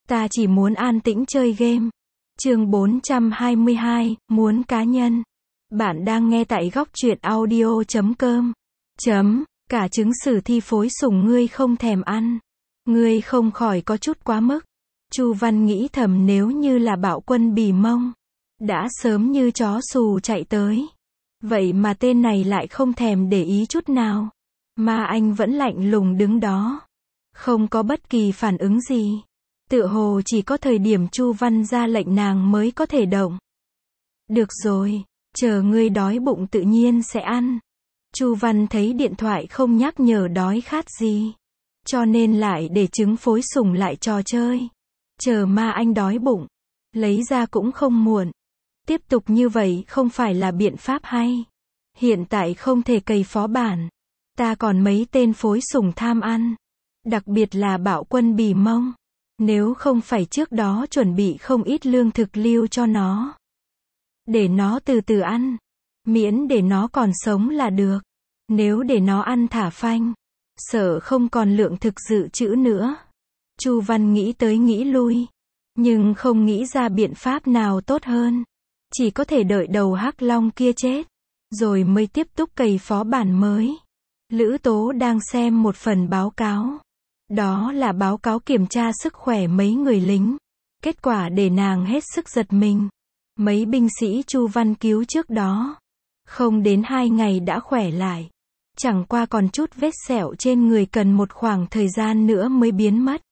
Ta chỉ muốn an tĩnh chơi game. Chương 422, muốn cá nhân. Bạn đang nghe tại góc truyện audio.com. Cả trứng sử thi phối sủng ngươi không thèm ăn. Ngươi không khỏi có chút quá mức. Chu Văn nghĩ thầm, nếu như là Bạo Quân Bì Mông, đã sớm như chó xù chạy tới. Vậy mà tên này lại không thèm để ý chút nào. Mà anh vẫn lạnh lùng đứng đó. Không có bất kỳ phản ứng gì. Tựa hồ chỉ có thời điểm Chu Văn ra lệnh nàng mới có thể động. Được rồi, chờ ngươi đói bụng tự nhiên sẽ ăn. Chu Văn thấy điện thoại không nhắc nhở đói khát gì, cho nên lại để trứng phối sủng lại trò chơi. Chờ mà anh đói bụng, lấy ra cũng không muộn. Tiếp tục như vậy không phải là biện pháp hay. Hiện tại không thể cày phó bản. Ta còn mấy tên phối sủng tham ăn. Đặc biệt là Bạo Quân Bì Mông. Nếu không phải trước đó chuẩn bị không ít lương thực lưu cho nó. Để nó từ từ ăn. Miễn để nó còn sống là được. Nếu để nó ăn thả phanh, sợ không còn lượng thực dự trữ nữa. Chu Văn nghĩ tới nghĩ lui. Nhưng không nghĩ ra biện pháp nào tốt hơn. Chỉ có thể đợi đầu hắc long kia chết. Rồi mới tiếp tục cày phó bản mới. Lữ Tố đang xem một phần báo cáo. Đó là báo cáo kiểm tra sức khỏe mấy người lính. Kết quả để nàng hết sức giật mình. Mấy binh sĩ Chu Văn cứu trước đó, không đến 2 ngày đã khỏe lại. Chẳng qua còn chút vết sẹo trên người cần một khoảng thời gian nữa mới biến mất.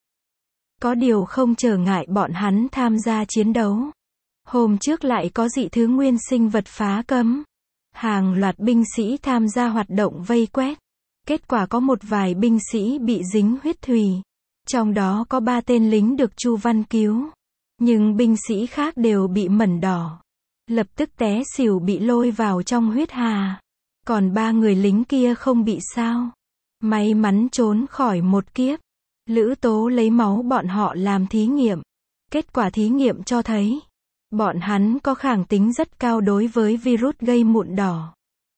Có điều không trở ngại bọn hắn tham gia chiến đấu. Hôm trước lại có dị thứ nguyên sinh vật phá cấm. Hàng loạt binh sĩ tham gia hoạt động vây quét. Kết quả có một vài binh sĩ bị dính huyết thủy. Trong đó có 3 tên lính được Chu Văn cứu. Nhưng binh sĩ khác đều bị mẩn đỏ. Lập tức té xỉu bị lôi vào trong huyết hà. Còn 3 người lính kia không bị sao. May mắn trốn khỏi một kiếp. Lữ Tố lấy máu bọn họ làm thí nghiệm. Kết quả thí nghiệm cho thấy, bọn hắn có kháng tính rất cao đối với virus gây mụn đỏ.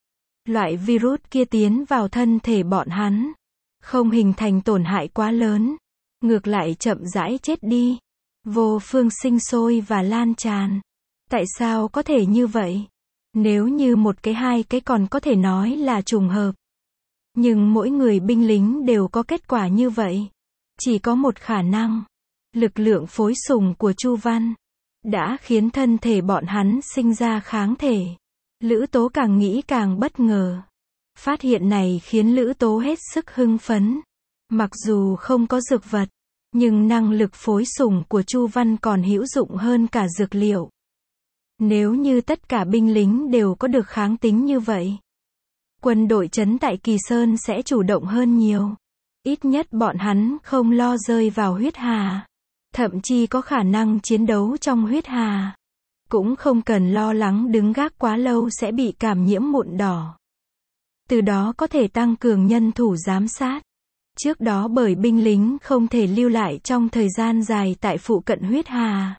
Loại virus kia tiến vào thân thể bọn hắn, không hình thành tổn hại quá lớn, ngược lại chậm rãi chết đi, vô phương sinh sôi và lan tràn. Tại sao có thể như vậy? Nếu như một cái 2 cái còn có thể nói là trùng hợp. Nhưng mỗi người binh lính đều có kết quả như vậy. Chỉ có một khả năng. Lực lượng phối sủng của Chu Văn đã khiến thân thể bọn hắn sinh ra kháng thể. Lữ Tố càng nghĩ càng bất ngờ. Phát hiện này khiến Lữ Tố hết sức hưng phấn. Mặc dù không có dược vật, nhưng năng lực phối sủng của Chu Văn còn hữu dụng hơn cả dược liệu. Nếu như tất cả binh lính đều có được kháng tính như vậy, quân đội trấn tại Kỳ Sơn sẽ chủ động hơn nhiều. Ít nhất bọn hắn không lo rơi vào huyết hà. Thậm chí có khả năng chiến đấu trong huyết hà. Cũng không cần lo lắng đứng gác quá lâu sẽ bị cảm nhiễm mụn đỏ. Từ đó có thể tăng cường nhân thủ giám sát. Trước đó bởi binh lính không thể lưu lại trong thời gian dài tại phụ cận huyết hà.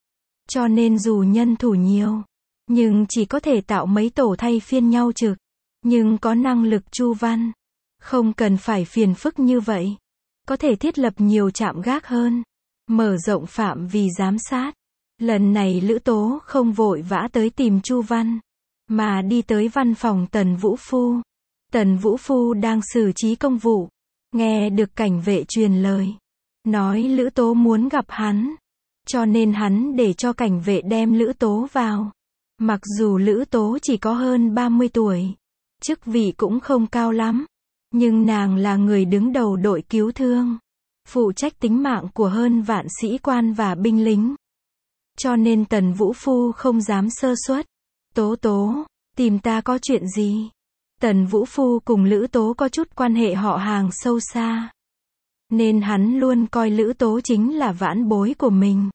Cho nên dù nhân thủ nhiều, nhưng chỉ có thể tạo mấy tổ thay phiên nhau trực. Nhưng có năng lực Chu Văn, không cần phải phiền phức như vậy. Có thể thiết lập nhiều trạm gác hơn. Mở rộng phạm vi giám sát. Lần này Lữ Tố không vội vã tới tìm Chu Văn, mà đi tới văn phòng Tần Vũ Phu. Tần Vũ Phu đang xử trí công vụ. Nghe được cảnh vệ truyền lời. Nói Lữ Tố muốn gặp hắn. Cho nên hắn để cho cảnh vệ đem Lữ Tố vào. Mặc dù Lữ Tố chỉ có hơn 30 tuổi. Chức vị cũng không cao lắm. Nhưng nàng là người đứng đầu đội cứu thương. Phụ trách tính mạng của hơn vạn sĩ quan và binh lính. Cho nên Tần Vũ Phu không dám sơ suất. Tố Tố, tìm ta có chuyện gì? Tần Vũ Phu cùng Lữ Tố có chút quan hệ họ hàng sâu xa. Nên hắn luôn coi Lữ Tố chính là vãn bối của mình.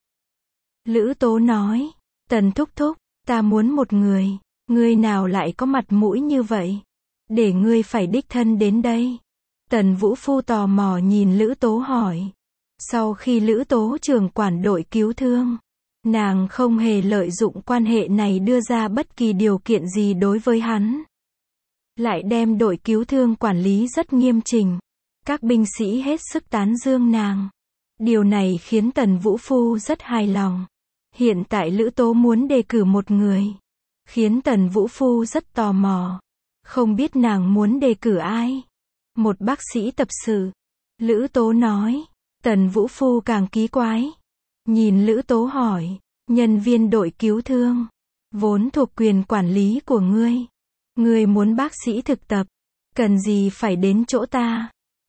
Lữ Tố nói, Tần thúc thúc, ta muốn một người. Ngươi nào lại có mặt mũi như vậy? Để ngươi phải đích thân đến đây. Tần Vũ Phu tò mò nhìn Lữ Tố hỏi. Sau khi Lữ Tố trưởng quản đội cứu thương, nàng không hề lợi dụng quan hệ này đưa ra bất kỳ điều kiện gì đối với hắn. Lại đem đội cứu thương quản lý rất nghiêm chỉnh. Các binh sĩ hết sức tán dương nàng. Điều này khiến Tần Vũ Phu rất hài lòng. Hiện tại Lữ Tố muốn đề cử một người, khiến Tần Vũ Phu rất tò mò. Không biết nàng muốn đề cử ai? Một bác sĩ tập sự. Lữ Tố nói. Tần Vũ Phu càng kỳ quái. Nhìn Lữ Tố hỏi. Nhân viên đội cứu thương, vốn thuộc quyền quản lý của ngươi. Ngươi muốn bác sĩ thực tập, cần gì phải đến chỗ ta?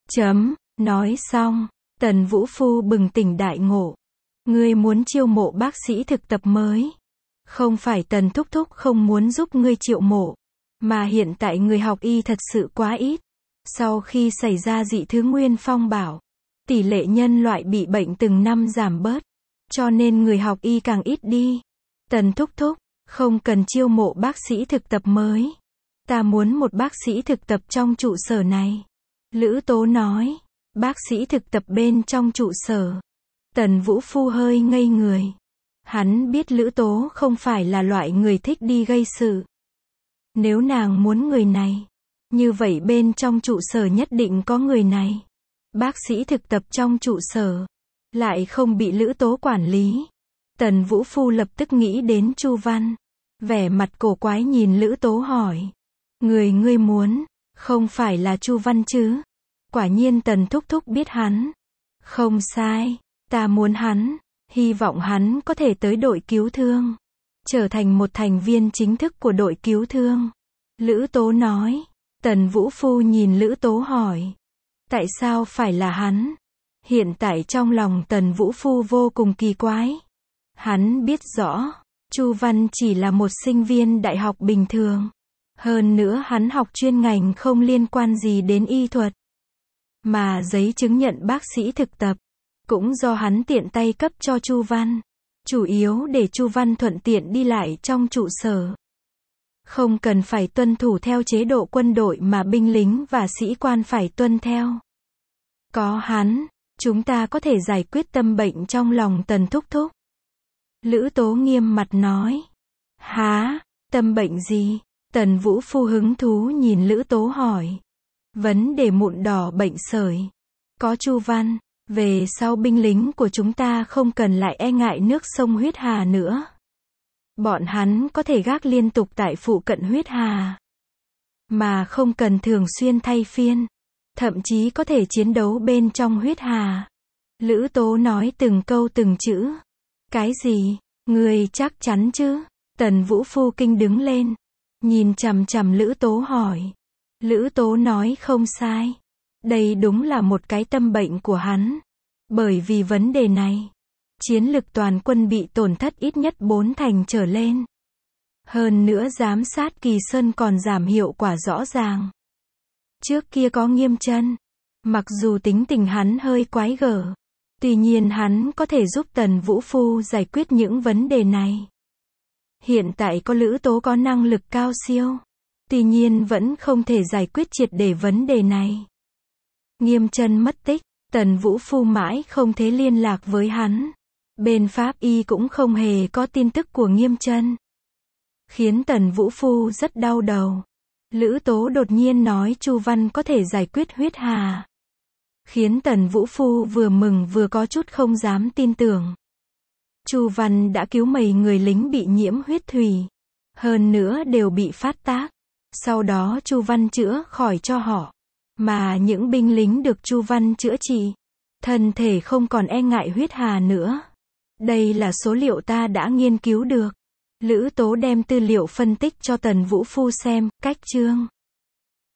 Nói xong, Tần Vũ Phu bừng tỉnh đại ngộ. Ngươi muốn chiêu mộ bác sĩ thực tập mới. Không phải Tần Thúc Thúc không muốn giúp ngươi chiêu mộ, mà hiện tại người học y thật sự quá ít. Sau khi xảy ra dị thứ nguyên phong bạo, tỷ lệ nhân loại bị bệnh từng năm giảm bớt, cho nên người học y càng ít đi. Tần Thúc Thúc, không cần chiêu mộ bác sĩ thực tập mới. Ta muốn một bác sĩ thực tập trong trụ sở này. Lữ Tố nói. Bác sĩ thực tập bên trong trụ sở. Tần Vũ Phu hơi ngây người. Hắn biết Lữ Tố không phải là loại người thích đi gây sự. Nếu nàng muốn người này, như vậy bên trong trụ sở nhất định có người này. Bác sĩ thực tập trong trụ sở, lại không bị Lữ Tố quản lý. Tần Vũ Phu lập tức nghĩ đến Chu Văn. Vẻ mặt cổ quái nhìn Lữ Tố hỏi. Người ngươi muốn, không phải là Chu Văn chứ? Quả nhiên Tần Thúc Thúc biết hắn. Không sai, ta muốn hắn. Hy vọng hắn có thể tới đội cứu thương, trở thành một thành viên chính thức của đội cứu thương. Lữ Tố nói. Tần Vũ Phu nhìn Lữ Tố hỏi. Tại sao phải là hắn? Hiện tại trong lòng Tần Vũ Phu vô cùng kỳ quái. Hắn biết rõ, Chu Văn chỉ là một sinh viên đại học bình thường. Hơn nữa hắn học chuyên ngành không liên quan gì đến y thuật. Mà giấy chứng nhận bác sĩ thực tập, cũng do hắn tiện tay cấp cho Chu Văn. Chủ yếu để Chu Văn thuận tiện đi lại trong trụ sở. Không cần phải tuân thủ theo chế độ quân đội mà binh lính và sĩ quan phải tuân theo. Có hắn, chúng ta có thể giải quyết tâm bệnh trong lòng Tần Thúc Thúc. Lữ Tố nghiêm mặt nói. Hả? Tâm bệnh gì? Tần Vũ Phu hứng thú nhìn Lữ Tố hỏi. Vấn đề mụn đỏ bệnh sởi. Có Chu Văn, về sau binh lính của chúng ta không cần lại e ngại nước sông huyết hà nữa. Bọn hắn có thể gác liên tục tại phụ cận huyết hà, mà không cần thường xuyên thay phiên. Thậm chí có thể chiến đấu bên trong huyết hà. Lữ Tố nói từng câu từng chữ. Cái gì? Người chắc chắn chứ? Tần Vũ Phu kinh đứng lên, nhìn chằm chằm Lữ Tố hỏi. Lữ Tố nói không sai. Đây đúng là một cái tâm bệnh của hắn. Bởi vì vấn đề này, chiến lực toàn quân bị tổn thất ít nhất 4 thành trở lên. Hơn nữa giám sát Kỳ Sơn còn giảm hiệu quả rõ ràng. Trước kia có Nghiêm Chân, mặc dù tính tình hắn hơi quái gở, tuy nhiên hắn có thể giúp Tần Vũ Phu giải quyết những vấn đề này. Hiện tại có Lữ Tố có năng lực cao siêu, tuy nhiên vẫn không thể giải quyết triệt để vấn đề này. Nghiêm Chân mất tích, Tần Vũ Phu mãi không thể liên lạc với hắn. Bên Pháp Y cũng không hề có tin tức của Nghiêm Chân, khiến Tần Vũ Phu rất đau đầu. Lữ Tố đột nhiên nói Chu Văn có thể giải quyết huyết hà, khiến Tần Vũ Phu vừa mừng vừa có chút không dám tin tưởng. Chu Văn đã cứu mấy người lính bị nhiễm huyết thủy, hơn nữa đều bị phát tác. Sau đó Chu Văn chữa khỏi cho họ, mà những binh lính được Chu Văn chữa trị, thân thể không còn e ngại huyết hà nữa. Đây là số liệu ta đã nghiên cứu được. Lữ Tố đem tư liệu phân tích cho Tần Vũ Phu xem. Cách chương